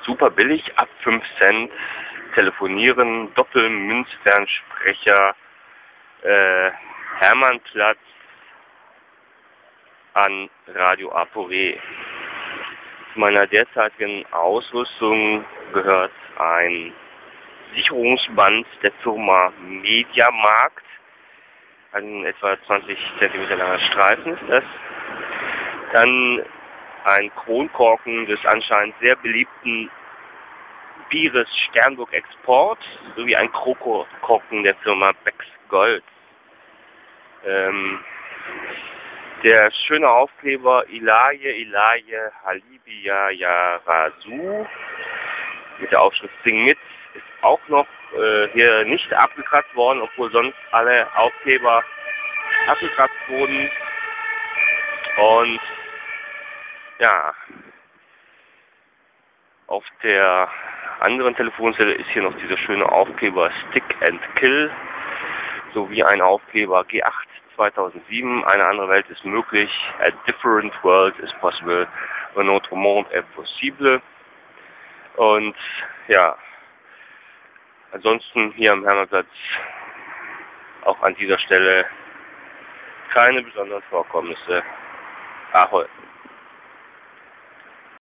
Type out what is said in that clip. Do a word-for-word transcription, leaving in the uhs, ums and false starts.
super billig, ab fünf Cent, telefonieren, Doppelmünzfernsprecher, äh, Hermannplatz an Radio Aporé. Zu meiner derzeitigen Ausrüstung gehört ein Sicherungsband der Firma Mediamarkt. Ein etwa zwanzig Zentimeter langer Streifen ist das. Dann ein Kronkorken des anscheinend sehr beliebten Bieres Sternburg Export sowie ein Krokokorken der Firma Becks Gold. Ähm, der schöne Aufkleber Ilaye Ilaye Halibia Yarasu mit der Aufschrift Sing mit ist auch noch äh, hier nicht abgekratzt worden, obwohl sonst alle Aufkleber abgekratzt wurden. Und ja, auf der anderen Telefonzelle ist hier noch dieser schöne Aufkleber Stick and Kill sowie ein Aufkleber G acht zweitausendsieben. Eine andere Welt ist möglich. A different world is possible. Un autre monde est possible. Und ja, ansonsten hier am Hermannplatz auch an dieser Stelle keine besonderen Vorkommnisse. Ahoi.